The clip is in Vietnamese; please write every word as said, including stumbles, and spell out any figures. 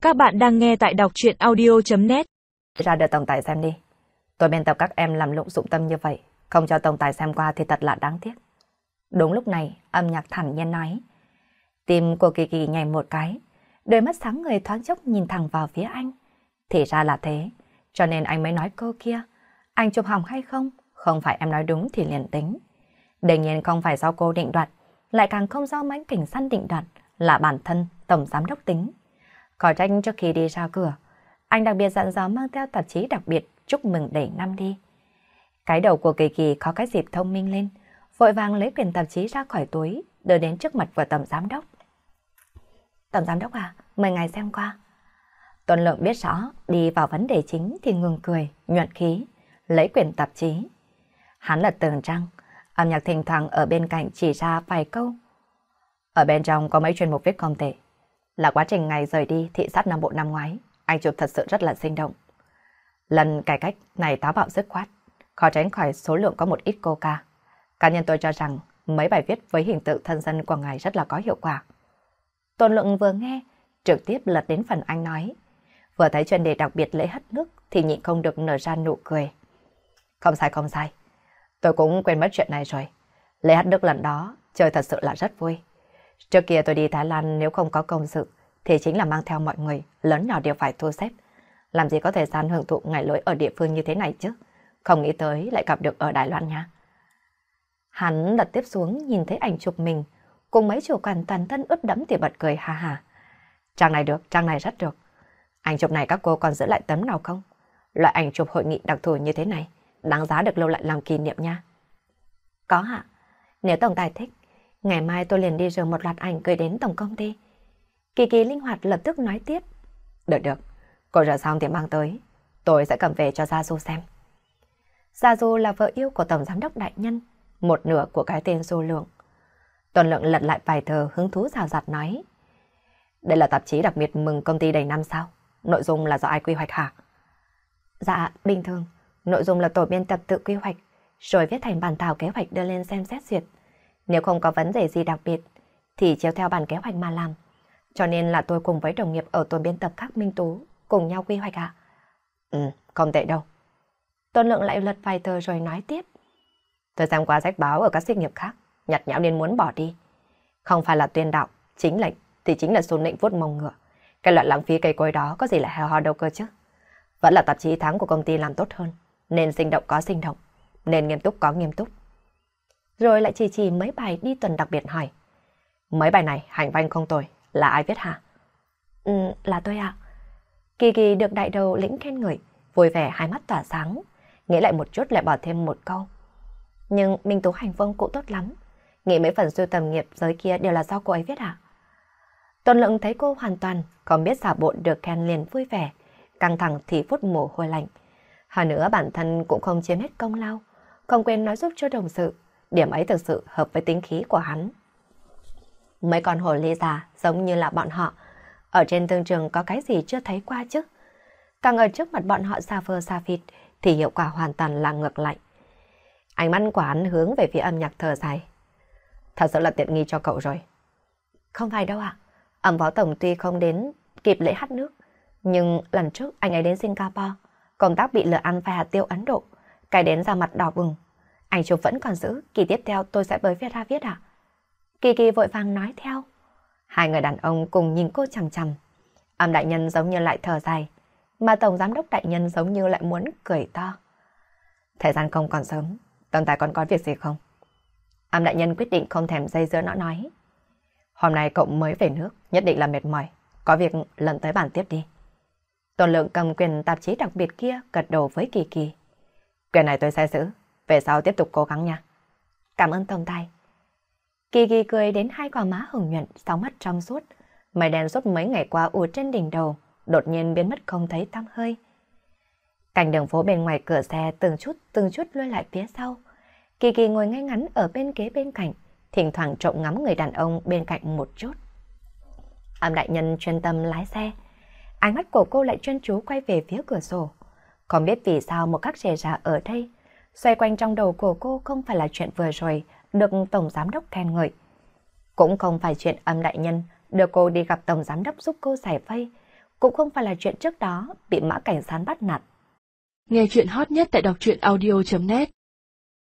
Các bạn đang nghe tại đọc truyện audio chấm net. Ra đưa tổng tài xem đi. Tôi biên tập các em làm lụng dụng tâm như vậy, không cho tổng tài xem qua thì thật là đáng tiếc. Đúng lúc này, âm nhạc thản nhiên nói. Tim của Kỳ Kỳ nhảy một cái, đôi mắt sáng người thoáng chốc nhìn thẳng vào phía anh. Thì ra là thế, cho nên anh mới nói câu kia. Anh chụp hỏng hay không? Không phải em nói đúng thì liền tính. Đương nhiên không phải do cô định đoạt, lại càng không do mãnh cảnh săn định đoạt, là bản thân tổng giám đốc tính. Khỏi trách trước khi đi ra cửa, anh đặc biệt dặn dò mang theo tạp chí đặc biệt chúc mừng đẩy năm đi. Cái đầu của Kỳ Kỳ có cái dịp thông minh lên, vội vàng lấy quyển tạp chí ra khỏi túi, đưa đến trước mặt của tổng giám đốc. Tổng giám đốc à, mời ngài xem qua. Tuân Lượng biết rõ, đi vào vấn đề chính thì ngừng cười, nhuận khí, lấy quyển tạp chí. Hắn lật từng trang, âm nhạc thỉnh thoảng ở bên cạnh chỉ ra vài câu. Ở bên trong có mấy chuyên mục viết không tệ. Là quá trình ngày rời đi thị sát Nam Bộ năm ngoái, anh chụp thật sự rất là sinh động. Lần cải cách này táo bạo dứt khoát, khó tránh khỏi số lượng có một ít coca. Cá nhân tôi cho rằng mấy bài viết với hình tượng thân dân của ngài rất là có hiệu quả. Tôn Lượng vừa nghe, trực tiếp lật đến phần anh nói. Vừa thấy chuyên đề đặc biệt lễ hất nước thì nhịn không được nở ra nụ cười. Không sai không sai, tôi cũng quên mất chuyện này rồi. Lễ hất nước lần đó chơi thật sự là rất vui. Trước kia tôi đi Thái Lan nếu không có công sự thì chính là mang theo mọi người, lớn nhỏ đều phải thu xếp. Làm gì có thời gian hưởng thụ ngày lễ ở địa phương như thế này chứ. Không nghĩ tới lại gặp được ở Đài Loan nha. Hắn lật tiếp xuống nhìn thấy ảnh chụp mình, cùng mấy chủ quản toàn thân ướt đẫm thì bật cười ha ha. Trang này được, trang này rất được. Ảnh chụp này các cô còn giữ lại tấm nào không? Loại ảnh chụp hội nghị đặc thù như thế này, đáng giá được lưu lại làm kỷ niệm nha. Có ạ. Nếu tổng tài thích, ngày mai tôi liền đi rửa một loạt ảnh gửi đến tổng công ty. Kỳ Kỳ linh hoạt lập tức nói tiếp. Được được, cô rửa xong thì mang tới. Tôi sẽ cầm về cho Gia Du xem. Gia Du là vợ yêu của tổng giám đốc đại nhân, một nửa của cái tên Du Lượng. Tuân Lượng lật lại vài tờ hứng thú rào rạt nói. Đây là tạp chí đặc biệt mừng công ty đầy năm sao? Nội dung là do ai quy hoạch hả? Dạ, bình thường. Nội dung là tổ biên tập tự quy hoạch, rồi viết thành bản thảo kế hoạch đưa lên xem xét duyệt. Nếu không có vấn đề gì đặc biệt, thì chiếu theo bản kế hoạch mà làm. Cho nên là tôi cùng với đồng nghiệp ở tổ biên tập khác Minh Tú cùng nhau quy hoạch ạ. Ừ, không tệ đâu. Tôn Lượng lại lật vài tờ rồi nói tiếp. Tôi xem qua sách báo ở các xí nghiệp khác, nhặt nhẽo nên muốn bỏ đi. Không phải là tuyên đạo, chính lệnh thì chính là xôn nịnh vuốt mông ngựa. Cái loại lãng phí cây cối đó có gì là heo hò đâu cơ chứ. Vẫn là tạp chí tháng của công ty làm tốt hơn, nên sinh động có sinh động, nên nghiêm túc có nghiêm túc. Rồi lại chỉ chỉ mấy bài đi tuần đặc biệt hỏi. Mấy bài này hành văn không tồi, là ai viết hả? Ừ, là tôi ạ. Kỳ Kỳ được đại đầu lĩnh khen ngợi, vui vẻ hai mắt tỏa sáng, nghĩ lại một chút lại bỏ thêm một câu. Nhưng Minh Tú hành vông cũng tốt lắm, nghĩ mấy phần sưu tầm nghiệp giới kia đều là do cô ấy viết hả? Tôn Lượng thấy cô hoàn toàn không biết giả bộ được khen liền vui vẻ, căng thẳng thì phút mồ hôi lạnh. Hơn nữa bản thân cũng không chiếm hết công lao, không quên nói giúp cho đồng sự. Điểm ấy thực sự hợp với tính khí của hắn. Mấy con hồ ly già giống như là bọn họ, ở trên thương trường có cái gì chưa thấy qua chứ. Càng ở trước mặt bọn họ xa phơ xa phịt thì hiệu quả hoàn toàn là ngược lại. Ánh mắt của hắn hướng về phía âm nhạc thở dài. Thật sự là tiện nghi cho cậu rồi. Không phải đâu ạ. Ẩm phó tổng tuy không đến kịp lễ hát nước, nhưng lần trước anh ấy đến Singapore, công tác bị lừa ăn phải hạt tiêu Ấn Độ, cái đến ra mặt đỏ bừng. Ảnh chụp vẫn còn giữ, kỳ tiếp theo tôi sẽ bới viết ra viết ạ. Kỳ Kỳ vội vàng nói theo. Hai người đàn ông cùng nhìn cô chằm chằm. Âm đại nhân giống như lại thở dài, mà tổng giám đốc đại nhân giống như lại muốn cười to. Thời gian không còn sớm, tổng tài còn có việc gì không? Âm đại nhân quyết định không thèm dây dưa nó nói. Hôm nay cậu mới về nước, nhất định là mệt mỏi, có việc lần tới bàn tiếp đi. Tôn Lượng cầm quyền tạp chí đặc biệt kia gật đầu với Kỳ Kỳ. Quyền này tôi sẽ giữ, về sau tiếp tục cố gắng nha. Cảm ơn tổng tài. Kỳ Kỳ cười đến hai gò má hồng nhuận, sáu mắt trong suốt, mây đen suốt mấy ngày qua ùa trên đỉnh đầu, đột nhiên biến mất không thấy tăm hơi. Cảnh đường phố bên ngoài cửa xe từng chút từng chút lùi lại phía sau. Kỳ Kỳ ngồi ngay ngắn ở bên ghế bên cạnh, thỉnh thoảng trộm ngắm người đàn ông bên cạnh một chút. Âm đại nhân chuyên tâm lái xe, ánh mắt của cô lại chuyên chú quay về phía cửa sổ. Không biết vì sao một các rề rà ở đây, xoay quanh trong đầu của cô không phải là chuyện vừa rồi được tổng giám đốc khen ngợi. Cũng không phải chuyện Âm đại nhân đưa cô đi gặp tổng giám đốc giúp cô giải vây, cũng không phải là chuyện trước đó bị Mã Cảnh Sán bắt nạt. Nghe chuyện hot nhất tại đọc truyện audio chấm net